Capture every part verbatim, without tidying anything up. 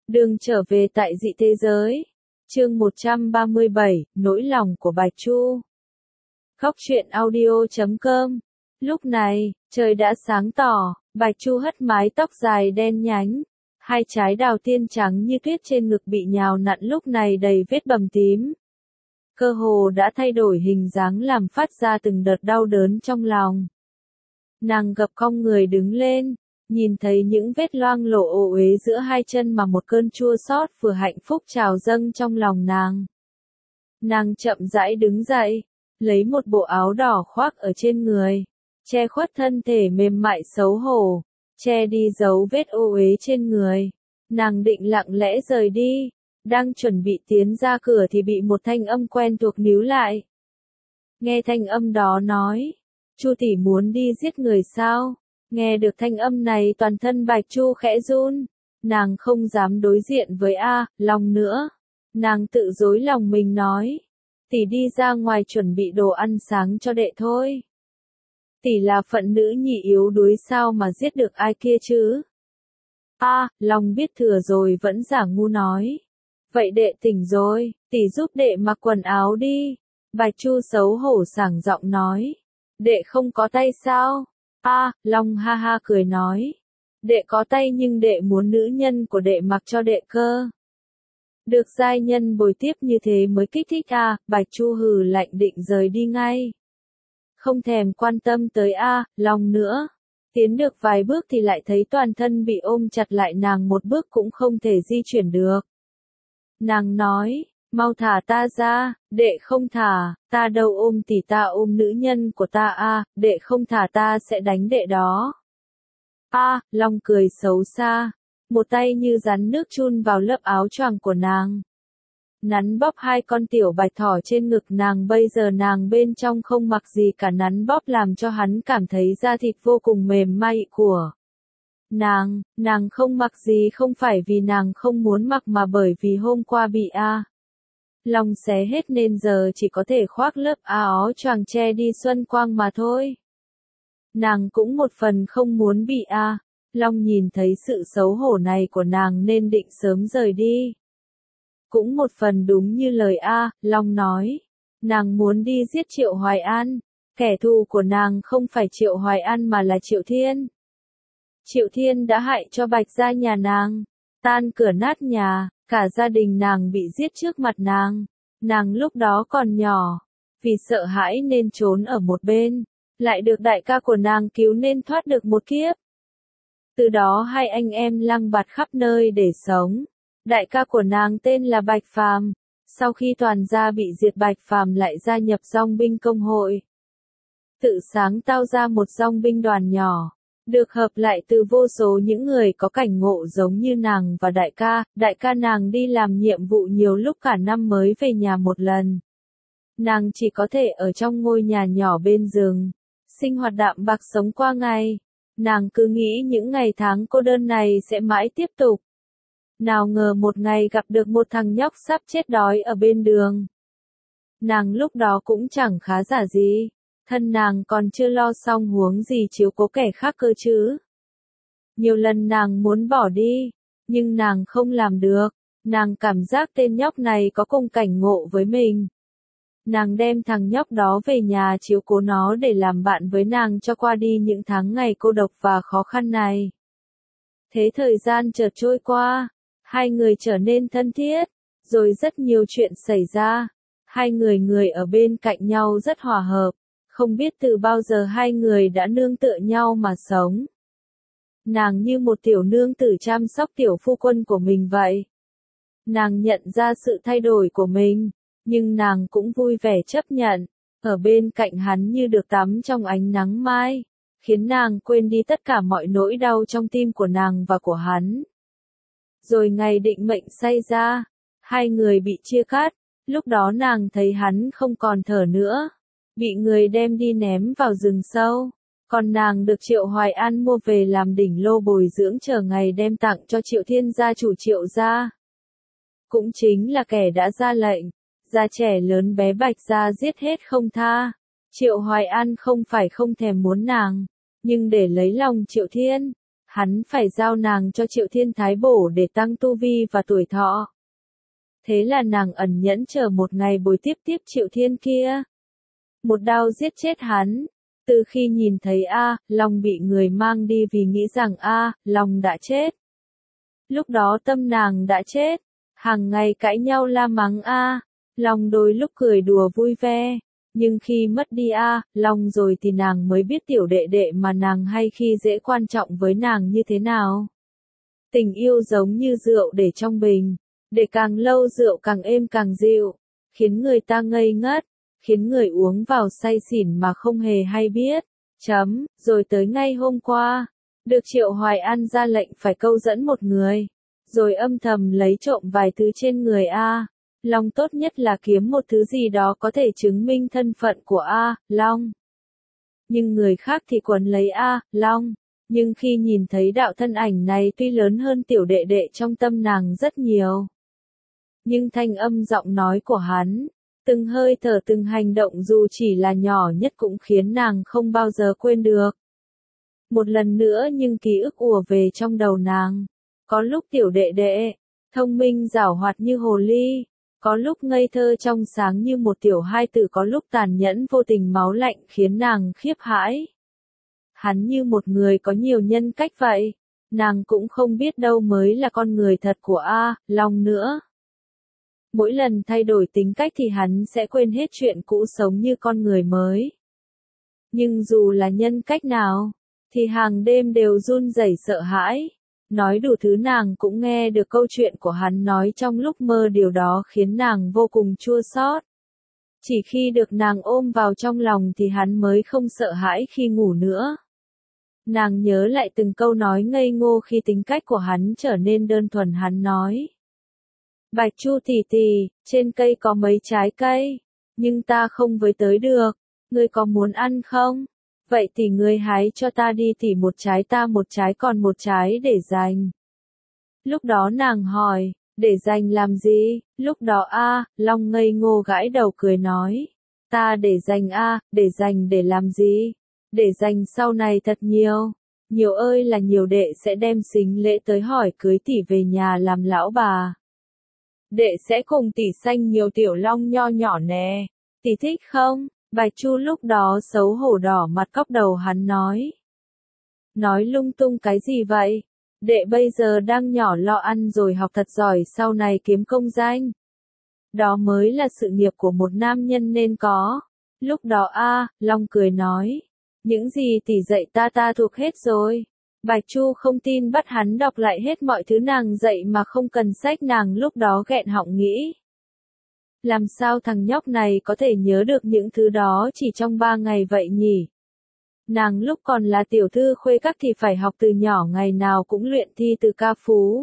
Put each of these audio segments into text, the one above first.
Đường trở về tại dị thế giới. Chương một trăm ba mươi bảy, nỗi lòng của Bạch Chu. Khóc chuyện audio chấm com. Lúc này, trời đã sáng tỏ, Bạch Chu hất mái tóc dài đen nhánh. Hai trái đào tiên trắng như tuyết trên ngực bị nhào nặn lúc này đầy vết bầm tím. Cơ hồ đã thay đổi hình dáng làm phát ra từng đợt đau đớn trong lòng. Nàng gập cong người đứng lên, nhìn thấy những vết loang lổ ồ uế giữa hai chân mà một cơn chua xót vừa hạnh phúc trào dâng trong lòng nàng. Nàng chậm rãi đứng dậy, lấy một bộ áo đỏ khoác ở trên người, che khuất thân thể mềm mại xấu hổ, che đi dấu vết ô uế trên người. Nàng định lặng lẽ rời đi, đang chuẩn bị tiến ra cửa thì bị một thanh âm quen thuộc níu lại. Nghe thanh âm đó nói, Chu tỷ muốn đi giết người sao? Nghe được thanh âm này toàn thân Bạch Chu khẽ run, nàng không dám đối diện với A, Long nữa. Nàng tự dối lòng mình nói, tỷ đi ra ngoài chuẩn bị đồ ăn sáng cho đệ thôi. Tỷ là phận nữ nhị yếu đuối sao mà giết được ai kia chứ? A, Long biết thừa rồi vẫn giả ngu nói. Vậy đệ tỉnh rồi, tỷ giúp đệ mặc quần áo đi. Bạch Chu xấu hổ sảng giọng nói. Đệ không có tay sao? A, à, Long ha ha cười nói. Đệ có tay nhưng đệ muốn nữ nhân của đệ mặc cho đệ cơ. Được giai nhân bồi tiếp như thế mới kích thích a, Bạch Chu hừ lạnh định rời đi ngay. Không thèm quan tâm tới A, à, Long nữa. Tiến được vài bước thì lại thấy toàn thân bị ôm chặt lại, nàng một bước cũng không thể di chuyển được. Nàng nói, mau thả ta ra, đệ không thả, ta đâu ôm tỷ, ta ôm nữ nhân của ta a, à, đệ không thả ta sẽ đánh đệ đó. A, à, Long cười xấu xa, một tay như rắn nước chun vào lớp áo choàng của nàng. Nắn bóp hai con tiểu bạch thỏ trên ngực nàng, bây giờ nàng bên trong không mặc gì cả, nắn bóp làm cho hắn cảm thấy da thịt vô cùng mềm mại của nàng. Nàng không mặc gì không phải vì nàng không muốn mặc mà bởi vì hôm qua bị A Long xé hết nên giờ chỉ có thể khoác lớp áo choàng che đi xuân quang mà thôi. Nàng cũng một phần không muốn bị A Long nhìn thấy sự xấu hổ này của nàng nên định sớm rời đi. Cũng một phần đúng như lời A Long nói, nàng muốn đi giết Triệu Hoài An. Kẻ thù của nàng không phải Triệu Hoài An mà là Triệu Thiên. Triệu Thiên đã hại cho Bạch gia nhà nàng, tan cửa nát nhà, cả gia đình nàng bị giết trước mặt nàng. Nàng lúc đó còn nhỏ, vì sợ hãi nên trốn ở một bên, lại được đại ca của nàng cứu nên thoát được một kiếp. Từ đó hai anh em lăng bạt khắp nơi để sống. Đại ca của nàng tên là Bạch Phàm, sau khi toàn gia bị diệt Bạch Phàm lại gia nhập dòng binh công hội. Tự sáng tạo ra một dòng binh đoàn nhỏ, được hợp lại từ vô số những người có cảnh ngộ giống như nàng và đại ca. Đại ca nàng đi làm nhiệm vụ nhiều lúc cả năm mới về nhà một lần. Nàng chỉ có thể ở trong ngôi nhà nhỏ bên rừng, sinh hoạt đạm bạc sống qua ngày. Nàng cứ nghĩ những ngày tháng cô đơn này sẽ mãi tiếp tục. Nào ngờ một ngày gặp được một thằng nhóc sắp chết đói ở bên đường. Nàng lúc đó cũng chẳng khá giả gì, thân nàng còn chưa lo xong huống gì chiếu cố kẻ khác cơ chứ. Nhiều lần nàng muốn bỏ đi, nhưng nàng không làm được, nàng cảm giác tên nhóc này có cùng cảnh ngộ với mình. Nàng đem thằng nhóc đó về nhà chiếu cố nó để làm bạn với nàng cho qua đi những tháng ngày cô độc và khó khăn này. Thế thời gian chợt trôi qua. Hai người trở nên thân thiết, rồi rất nhiều chuyện xảy ra. Hai người người ở bên cạnh nhau rất hòa hợp, không biết từ bao giờ hai người đã nương tựa nhau mà sống. Nàng như một tiểu nương tử chăm sóc tiểu phu quân của mình vậy. Nàng nhận ra sự thay đổi của mình, nhưng nàng cũng vui vẻ chấp nhận, ở bên cạnh hắn như được tắm trong ánh nắng mai, khiến nàng quên đi tất cả mọi nỗi đau trong tim của nàng và của hắn. Rồi ngày định mệnh xảy ra, hai người bị chia cắt, lúc đó nàng thấy hắn không còn thở nữa, bị người đem đi ném vào rừng sâu, còn nàng được Triệu Hoài An mua về làm đỉnh lô bồi dưỡng chờ ngày đem tặng cho Triệu Thiên gia chủ Triệu gia. Cũng chính là kẻ đã ra lệnh, già trẻ lớn bé Bạch gia giết hết không tha. Triệu Hoài An không phải không thèm muốn nàng, nhưng để lấy lòng Triệu Thiên, hắn phải giao nàng cho Triệu Thiên Thái bổ để tăng tu vi và tuổi thọ. Thế là nàng ẩn nhẫn chờ một ngày bồi tiếp tiếp Triệu Thiên kia. Một đao giết chết hắn. Từ khi nhìn thấy A, Long bị người mang đi vì nghĩ rằng A, Long đã chết. Lúc đó tâm nàng đã chết. Hàng ngày cãi nhau la mắng A, Long đôi lúc cười đùa vui vẻ. Nhưng khi mất đi A, Long rồi thì nàng mới biết tiểu đệ đệ mà nàng hay khi dễ quan trọng với nàng như thế nào. Tình yêu giống như rượu để trong bình. Để càng lâu rượu càng êm càng dịu. Khiến người ta ngây ngất. Khiến người uống vào say xỉn mà không hề hay biết. Chấm, rồi tới ngay hôm qua. Được Triệu Hoài An ra lệnh phải câu dẫn một người. Rồi âm thầm lấy trộm vài thứ trên người A. Long tốt nhất là kiếm một thứ gì đó có thể chứng minh thân phận của A, Long. Nhưng người khác thì quấn lấy A, Long. Nhưng khi nhìn thấy đạo thân ảnh này tuy lớn hơn tiểu đệ đệ trong tâm nàng rất nhiều. Nhưng thanh âm giọng nói của hắn, từng hơi thở từng hành động dù chỉ là nhỏ nhất cũng khiến nàng không bao giờ quên được. Một lần nữa nhưng ký ức ùa về trong đầu nàng. Có lúc tiểu đệ đệ, thông minh giảo hoạt như hồ ly. Có lúc ngây thơ trong sáng như một tiểu hai tử, có lúc tàn nhẫn vô tình máu lạnh khiến nàng khiếp hãi. Hắn như một người có nhiều nhân cách vậy. Nàng cũng không biết đâu mới là con người thật của A, Long nữa. Mỗi lần thay đổi tính cách thì hắn sẽ quên hết chuyện cũ sống như con người mới. Nhưng dù là nhân cách nào, thì hàng đêm đều run rẩy sợ hãi. Nói đủ thứ nàng cũng nghe được câu chuyện của hắn nói trong lúc mơ, điều đó khiến nàng vô cùng chua xót. Chỉ khi được nàng ôm vào trong lòng thì hắn mới không sợ hãi khi ngủ nữa. Nàng nhớ lại từng câu nói ngây ngô khi tính cách của hắn trở nên đơn thuần. Hắn nói: Bạch Chu tỷ tỷ, trên cây có mấy trái cây, nhưng ta không với tới được, ngươi có muốn ăn không? Vậy thì ngươi hái cho ta đi, tỷ một trái ta một trái còn một trái để dành. Lúc đó nàng hỏi, để dành làm gì? Lúc đó A, Long ngây ngô gãi đầu cười nói, ta để dành A, để dành để làm gì? Để dành sau này thật nhiều. Nhiều ơi là nhiều, đệ sẽ đem sính lễ tới hỏi cưới tỷ về nhà làm lão bà. Đệ sẽ cùng tỷ sanh nhiều tiểu long nho nhỏ nè. Tỷ thích không? Bạch Chu lúc đó xấu hổ đỏ mặt cóc đầu. Hắn nói. Nói lung tung cái gì vậy? Đệ bây giờ đang nhỏ, lo ăn rồi học thật giỏi, sau này kiếm công danh. Đó mới là sự nghiệp của một nam nhân nên có. Lúc đó A, Long cười nói. Những gì tỷ dạy ta ta thuộc hết rồi. Bạch Chu không tin, bắt hắn đọc lại hết mọi thứ nàng dạy mà không cần sách. Nàng lúc đó nghẹn họng nghĩ. Làm sao thằng nhóc này có thể nhớ được những thứ đó chỉ trong ba ngày vậy nhỉ? Nàng lúc còn là tiểu thư khuê các thì phải học từ nhỏ, ngày nào cũng luyện thi từ ca phú.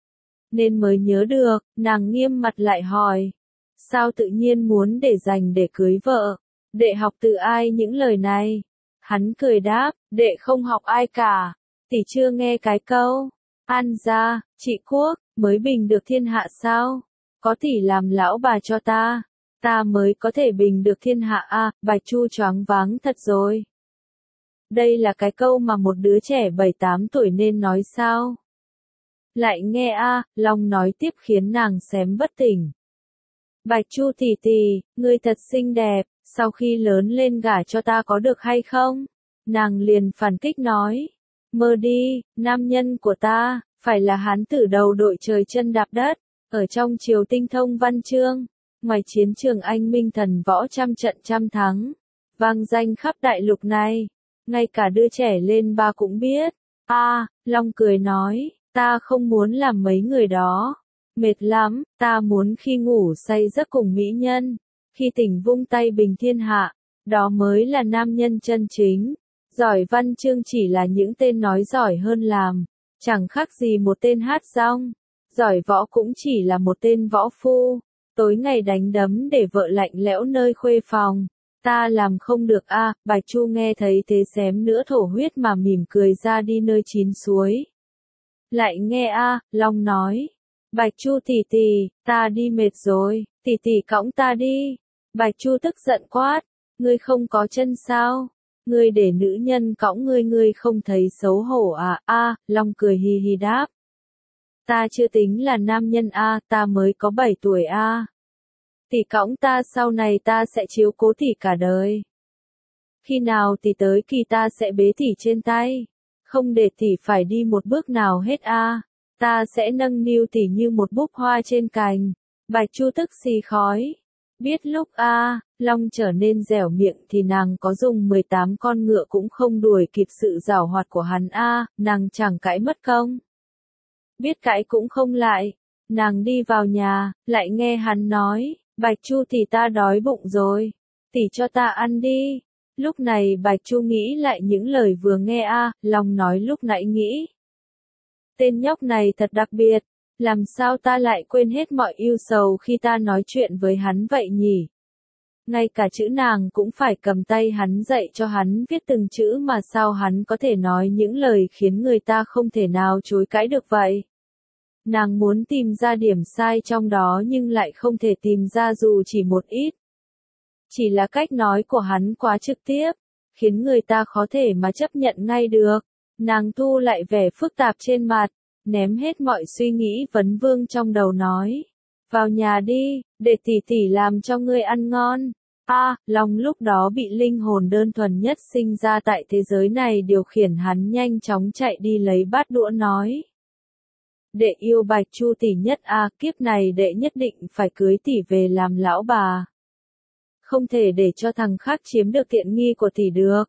Nên mới nhớ được. Nàng nghiêm mặt lại hỏi. Sao tự nhiên muốn để dành để cưới vợ? Đệ học từ ai những lời này? Hắn cười đáp, đệ không học ai cả. Tỷ chưa nghe cái câu An gia, trị quốc, mới bình được thiên hạ sao? Có tỷ làm lão bà cho ta, ta mới có thể bình được thiên hạ. A, Bạch Chu choáng váng thật rồi. Đây là cái câu mà một đứa trẻ bảy tám tuổi nên nói sao? Lại nghe A, Long nói tiếp khiến nàng xém bất tỉnh. Bạch Chu tỷ tỷ, ngươi thật xinh đẹp, sau khi lớn lên gả cho ta có được hay không? Nàng liền phản kích nói. Mơ đi, nam nhân của ta, phải là hán tử đầu đội trời chân đạp đất, ở trong triều tinh thông văn chương, ngoài chiến trường anh minh thần võ trăm trận trăm thắng, vang danh khắp đại lục này, ngay cả đứa trẻ lên ba cũng biết. A, à, Long cười nói, ta không muốn làm mấy người đó, mệt lắm, ta muốn khi ngủ say giấc cùng mỹ nhân, khi tỉnh vung tay bình thiên hạ, đó mới là nam nhân chân chính. Giỏi văn chương chỉ là những tên nói giỏi hơn làm, chẳng khác gì một tên hát rong. Giỏi võ cũng chỉ là một tên võ phu, tối ngày đánh đấm để vợ lạnh lẽo nơi khuê phòng. Ta làm không được. A, à, Bạch Chu nghe thấy thế xém nữa thổ huyết mà mỉm cười ra đi nơi chín suối. Lại nghe A, à, Long nói, Bạch Chu tỷ tỷ, ta đi mệt rồi, tỷ tỷ cõng ta đi. Bạch Chu tức giận quát, ngươi không có chân sao? Ngươi để nữ nhân cõng ngươi ngươi không thấy xấu hổ à? A, Long cười hì hì đáp. Ta chưa tính là nam nhân a, ta mới có bảy tuổi a. Tỷ cõng ta sau này ta sẽ chiếu cố tỷ cả đời. Khi nào tỷ tới kỳ ta sẽ bế tỷ trên tay. Không để tỷ phải đi một bước nào hết a. Ta sẽ nâng niu tỷ như một búp hoa trên cành. Bạch Chu tức xì khói. Biết lúc a, Long trở nên dẻo miệng thì nàng có dùng mười tám con ngựa cũng không đuổi kịp sự giảo hoạt của hắn a, nàng chẳng cãi mất công. Biết cãi cũng không lại. Nàng đi vào nhà, lại nghe hắn nói, Bạch Chu tỷ ta đói bụng rồi. Tỷ cho ta ăn đi. Lúc này Bạch Chu nghĩ lại những lời vừa nghe a, Long nói lúc nãy nghĩ. Tên nhóc này thật đặc biệt, làm sao ta lại quên hết mọi ưu sầu khi ta nói chuyện với hắn vậy nhỉ? Ngay cả chữ nàng cũng phải cầm tay hắn dạy cho hắn viết từng chữ mà sao hắn có thể nói những lời khiến người ta không thể nào chối cãi được vậy? Nàng muốn tìm ra điểm sai trong đó nhưng lại không thể tìm ra dù chỉ một ít. Chỉ là cách nói của hắn quá trực tiếp, khiến người ta khó thể mà chấp nhận ngay được. Nàng thu lại vẻ phức tạp trên mặt, ném hết mọi suy nghĩ vấn vương trong đầu nói. Vào nhà đi, để tỷ tỷ làm cho ngươi ăn ngon. A, à, Long lúc đó bị linh hồn đơn thuần nhất sinh ra tại thế giới này điều khiển hắn nhanh chóng chạy đi lấy bát đũa nói. Đệ yêu Bạch Chu tỷ nhất a, à, kiếp này đệ nhất định phải cưới tỷ về làm lão bà. Không thể để cho thằng khác chiếm được tiện nghi của tỷ được.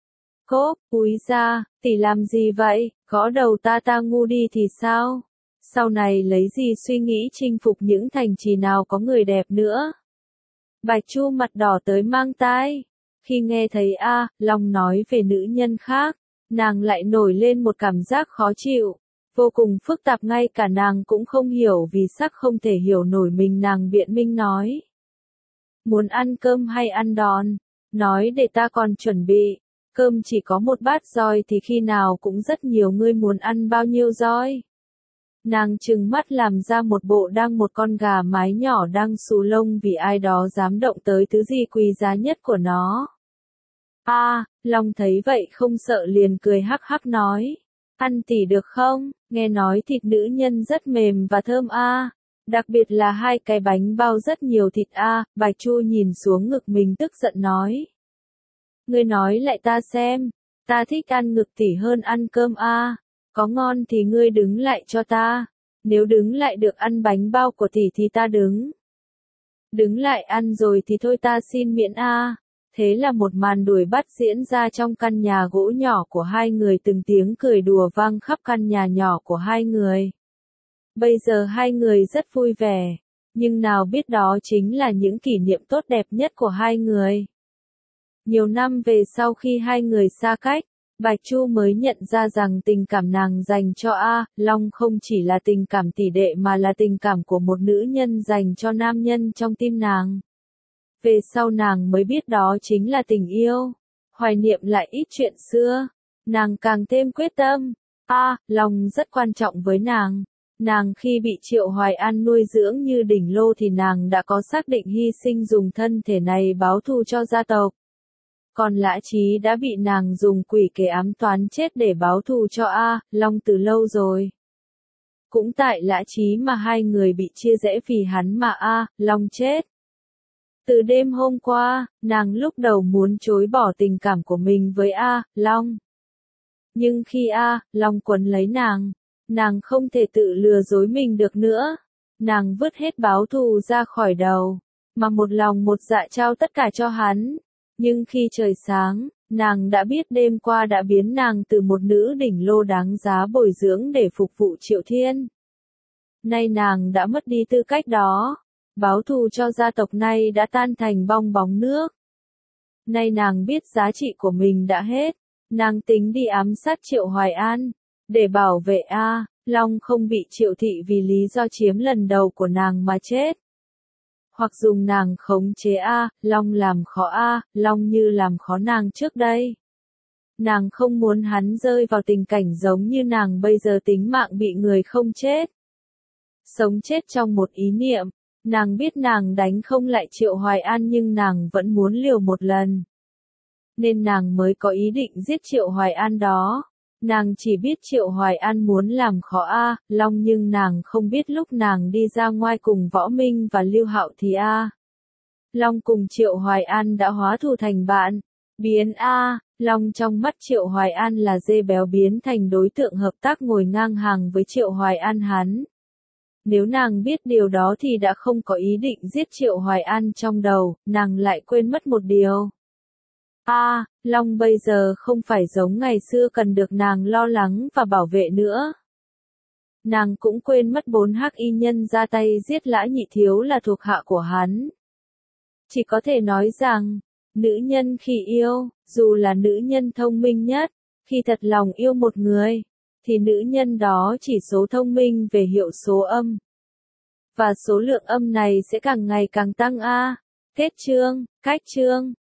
Cốp, cúi ra, tỷ làm gì vậy, gõ đầu ta ta ngu đi thì sao? Sau này lấy gì suy nghĩ chinh phục những thành trì nào có người đẹp nữa? Bạch Chu mặt đỏ tới mang tai. Khi nghe thấy A, Long nói về nữ nhân khác, nàng lại nổi lên một cảm giác khó chịu. Vô cùng phức tạp ngay cả nàng cũng không hiểu vì sắc không thể hiểu nổi mình nàng biện minh nói. Muốn ăn cơm hay ăn đòn? Nói để ta còn chuẩn bị. Cơm chỉ có một bát roi thì khi nào cũng rất nhiều ngươi muốn ăn bao nhiêu roi? Nàng trừng mắt làm ra một bộ đang một con gà mái nhỏ đang xù lông vì ai đó dám động tới thứ gì quý giá nhất của nó. A, à, Long thấy vậy không sợ liền cười hắc hắc nói. Ăn tỉ được không? Nghe nói thịt nữ nhân rất mềm và thơm a. À. Đặc biệt là hai cái bánh bao rất nhiều thịt a. À. Bạch Chu nhìn xuống ngực mình tức giận nói. Ngươi nói lại ta xem. Ta thích ăn ngực tỉ hơn ăn cơm a. À. Có ngon thì ngươi đứng lại cho ta. Nếu đứng lại được ăn bánh bao của tỷ thì ta đứng. Đứng lại ăn rồi thì thôi ta xin miễn a. À. Thế là một màn đuổi bắt diễn ra trong căn nhà gỗ nhỏ của hai người, từng tiếng cười đùa vang khắp căn nhà nhỏ của hai người. Bây giờ hai người rất vui vẻ, nhưng nào biết đó chính là những kỷ niệm tốt đẹp nhất của hai người. Nhiều năm về sau khi hai người xa cách, Bạch Chu mới nhận ra rằng tình cảm nàng dành cho A, Long không chỉ là tình cảm tỷ đệ mà là tình cảm của một nữ nhân dành cho nam nhân trong tim nàng. Về sau nàng mới biết đó chính là tình yêu. Hoài niệm lại ít chuyện xưa, nàng càng thêm quyết tâm. A, Long rất quan trọng với nàng. Nàng khi bị Triệu Hoài An nuôi dưỡng như đỉnh lô thì nàng đã có xác định hy sinh dùng thân thể này báo thù cho gia tộc. Còn Lã Chí đã bị nàng dùng quỷ kế ám toán chết để báo thù cho A, Long từ lâu rồi. Cũng tại Lã Chí mà hai người bị chia rẽ vì hắn mà A, Long chết. Từ đêm hôm qua, nàng lúc đầu muốn chối bỏ tình cảm của mình với A, Long. Nhưng khi A, Long quấn lấy nàng, nàng không thể tự lừa dối mình được nữa. Nàng vứt hết báo thù ra khỏi đầu, mà một lòng một dạ trao tất cả cho hắn. Nhưng khi trời sáng, nàng đã biết đêm qua đã biến nàng từ một nữ đỉnh lô đáng giá bồi dưỡng để phục vụ Triệu Thiên. Nay nàng đã mất đi tư cách đó. Báo thù cho gia tộc này đã tan thành bong bóng nước. Nay nàng biết giá trị của mình đã hết. Nàng tính đi ám sát Triệu Hoài An. Để bảo vệ A, Long không bị Triệu Thị vì lý do chiếm lần đầu của nàng mà chết. Hoặc dùng nàng khống chế A, Long làm khó A, Long như làm khó nàng trước đây. Nàng không muốn hắn rơi vào tình cảnh giống như nàng bây giờ, tính mạng bị người không chết. Sống chết trong một ý niệm. Nàng biết nàng đánh không lại Triệu Hoài An nhưng nàng vẫn muốn liều một lần. nên nàng mới có ý định giết Triệu Hoài An đó. Nàng chỉ biết Triệu Hoài An muốn làm khó A, Long nhưng nàng không biết lúc nàng đi ra ngoài cùng Võ Minh và Lưu Hạo thì A. Long cùng Triệu Hoài An đã hóa thù thành bạn. Biến A, Long trong mắt Triệu Hoài An là dê béo biến thành đối tượng hợp tác ngồi ngang hàng với Triệu Hoài An hắn. Nếu nàng biết điều đó thì đã không có ý định giết Triệu Hoài An trong đầu, nàng lại quên mất một điều. A, à, Long bây giờ không phải giống ngày xưa cần được nàng lo lắng và bảo vệ nữa. Nàng cũng quên mất bốn hắc y nhân ra tay giết Lã Nhị Thiếu là thuộc hạ của hắn. Chỉ có thể nói rằng, nữ nhân khi yêu, dù là nữ nhân thông minh nhất, khi thật lòng yêu một người, thì nữ nhân đó chỉ số thông minh về hiệu số âm. Và số lượng âm này sẽ càng ngày càng tăng a. Kết chương, cách chương.